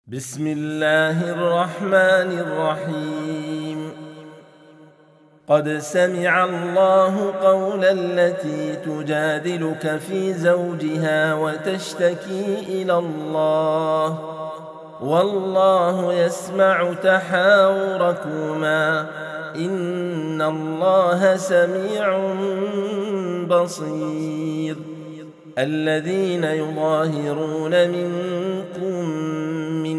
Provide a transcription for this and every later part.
بسم الله الرحمن الرحيم. قد سمع الله قول التي تجادلك في زوجها وتشتكي إلى الله والله يسمع تحاوركما إن الله سميع بصير. الذين يظاهرون منكم من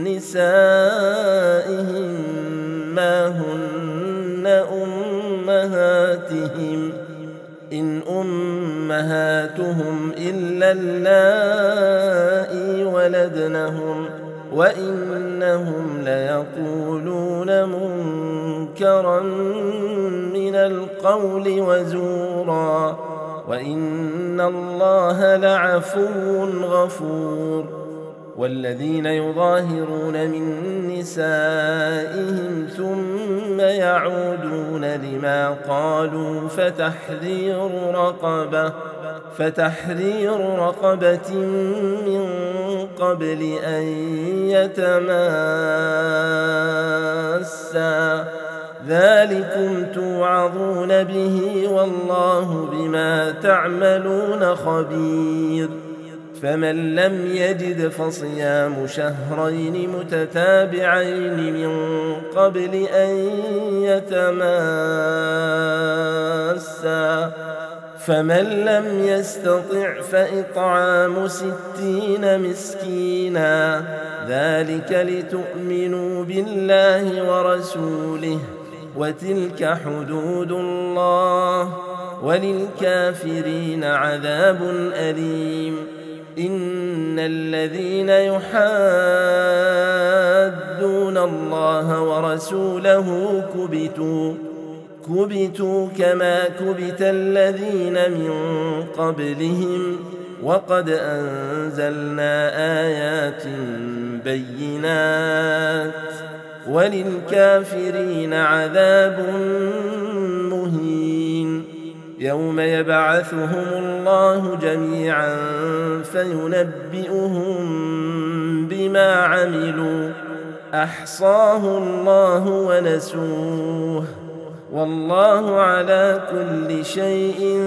نسائهم ما هن أمهاتهم إن أمهاتهم إلا اللائي ولدنهم وإنهم ليقولون منكرا من القول وزورا وإن الله لعفو غفور. والذين يظاهرون من نسائهم ثم يعودون لما قالوا فتحرير رقبة من قبل أن يتماسا ذلكم توعظون به والله بما تعملون خبير. فمن لم يجد فصيام شهرين متتابعين من قبل أن يتماسا فمن لم يستطع فإطعام 60 مسكينا ذلك لتؤمنوا بالله ورسوله وتلك حدود الله وللكافرين عذاب أليم. إن الذين يحادون الله ورسوله كبتوا كما كبت الذين من قبلهم وقد أنزلنا آيات بينات وللكافرين عذاب مهين. يوم يبعثهم الله جميعا فينبئهم بما عملوا أحصاه الله ونسوه والله على كل شيء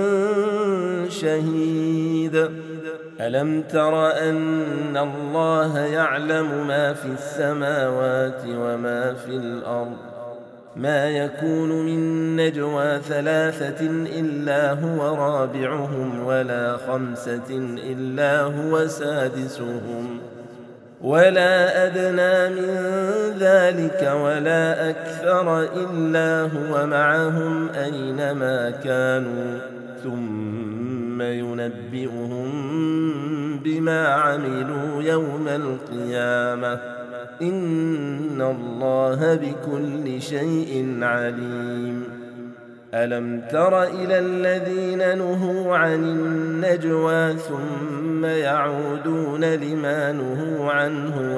شهيد. ألم تر أن الله يعلم ما في السماوات وما في الأرض ما يكون من نجوى 3 إلا هو رابعهم ولا 5 إلا هو سادسهم ولا أدنى من ذلك ولا أكثر إلا هو معهم أينما كانوا ثم ينبئهم بما عملوا يوم القيامة إن الله بكل شيء عليم. ألم تر إلى الذين نهوا عن النجوى ثم يعودون لما نهوا عنه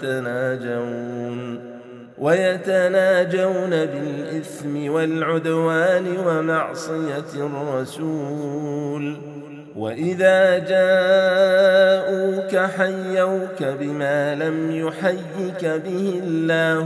ويتناجون بالإثم والعدوان ومعصية الرسول وإذا جاءوك حيوك بما لم يحيك به الله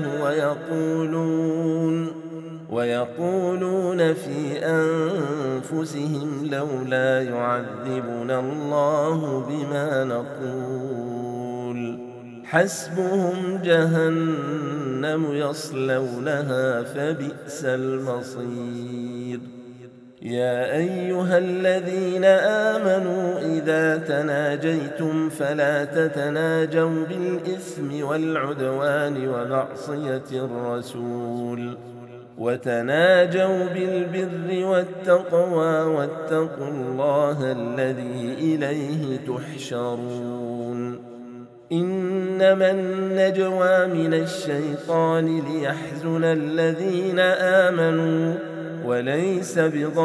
ويقولون في أنفسهم لولا يعذبنا الله بما نقول حسبهم جهنم يصلونها فبئس المصير. يا أيها الذين آمنوا إذا تناجيتم فلا تتناجوا بالإثم والعدوان ومعصية الرسول وتناجوا بالبر والتقوى واتقوا الله الذي إليه تحشرون. إنما النجوى من الشيطان ليحزن الذين آمنوا وليس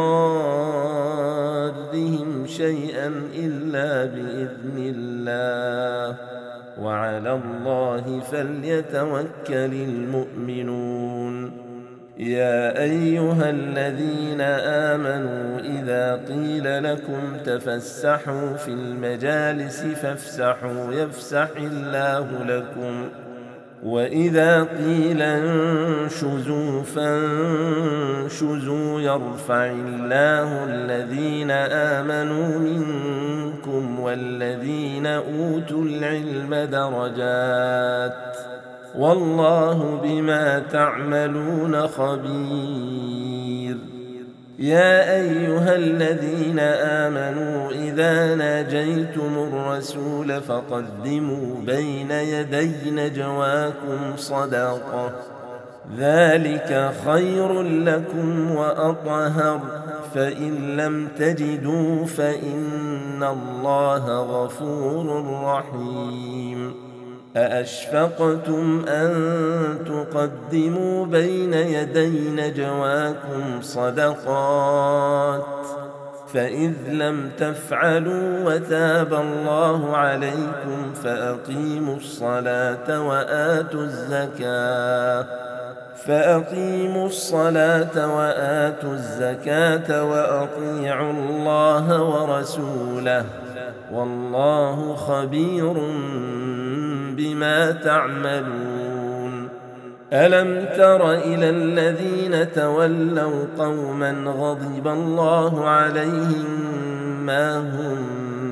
بضارهم شيئا إلا بإذن الله وعلى الله فليتوكل المؤمنون. يا أيها الذين آمنوا إذا قيل لكم تفسحوا في المجالس فافسحوا يفسح الله لكم وإذا قيل انشزوا فانشزوا يرفع الله الذين آمنوا منكم والذين أوتوا العلم درجات والله بما تعملون خبير. يا أيها الذين آمنوا إذا ناجيتم الرسول فقدموا بين يدي نجواكم صدقة ذلك خير لكم وأطهر فإن لم تجدوا فإن الله غفور رحيم. أأشفقتم أن تقدموا بين يدي نجواكم صدقات فإذ لم تفعلوا وتاب الله عليكم فأقيموا الصلاة وآتوا الزكاة وأطيعوا الله ورسوله والله خبير بما تعملون. ألم تر إلى الذين تولوا قوما غضب الله عليهم ما هم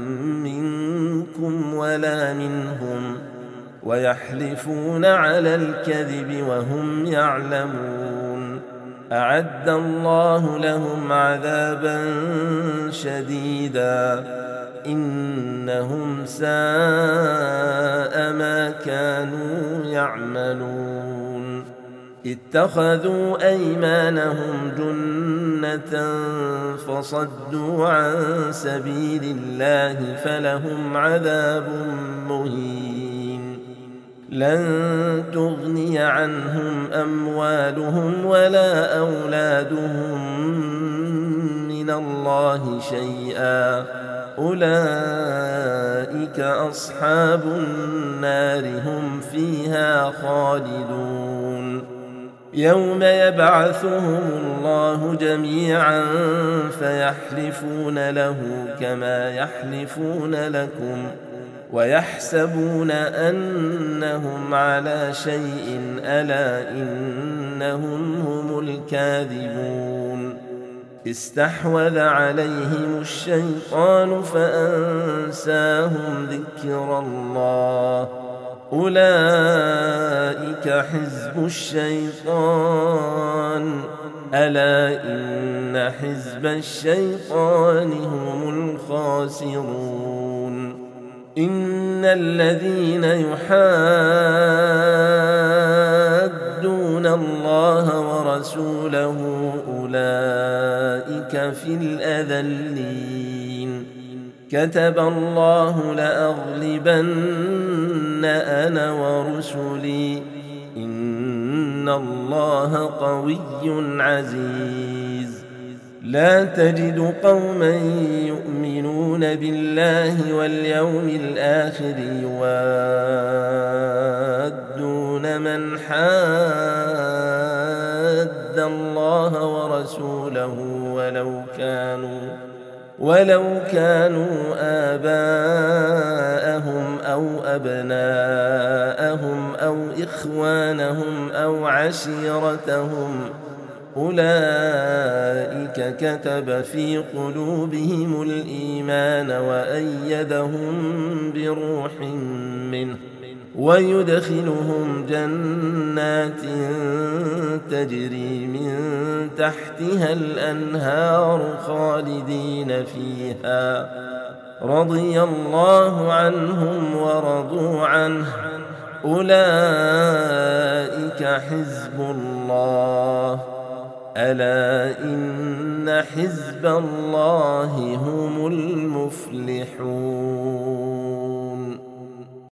منكم ولا منهم ويحلفون على الكذب وهم يعلمون أعد الله لهم عذابا شديدا إنهم ساء ما كانوا يعملون. اتخذوا أيمانهم جنة فصدوا عن سبيل الله فلهم عذاب مهين. لن تغني عنهم أموالهم ولا أولادهم من الله شيئا أولئك أصحاب النار هم فيها خالدون. يوم يبعثهم الله جميعا فيحلفون له كما يحلفون لكم ويحسبون أنهم على شيء ألا إنهم هم الكاذبون. استحوذ عليهم الشيطان فأنساهم ذكر الله أولئك حزب الشيطان ألا إن حزب الشيطان هم الخاسرون. إن الذين يحادون الله ورسوله أولئك في الأذلين. كتب الله لأغلبن أنا ورسلي إن الله قوي عزيز. لا تجد قوما يؤمنون بالله واليوم الآخر يوادون من حاد الله ورسوله ولو كانوا آباءهم أو أبناءهم أو إخوانهم أو عشيرتهم أولئك كتب في قلوبهم الإيمان وأيدهم بروح منه ويدخلهم جنات تجري من تحتها الأنهار خالدين فيها رضي الله عنهم ورضوا عنه أولئك حزب الله ألا إن حزب الله هم المفلحون.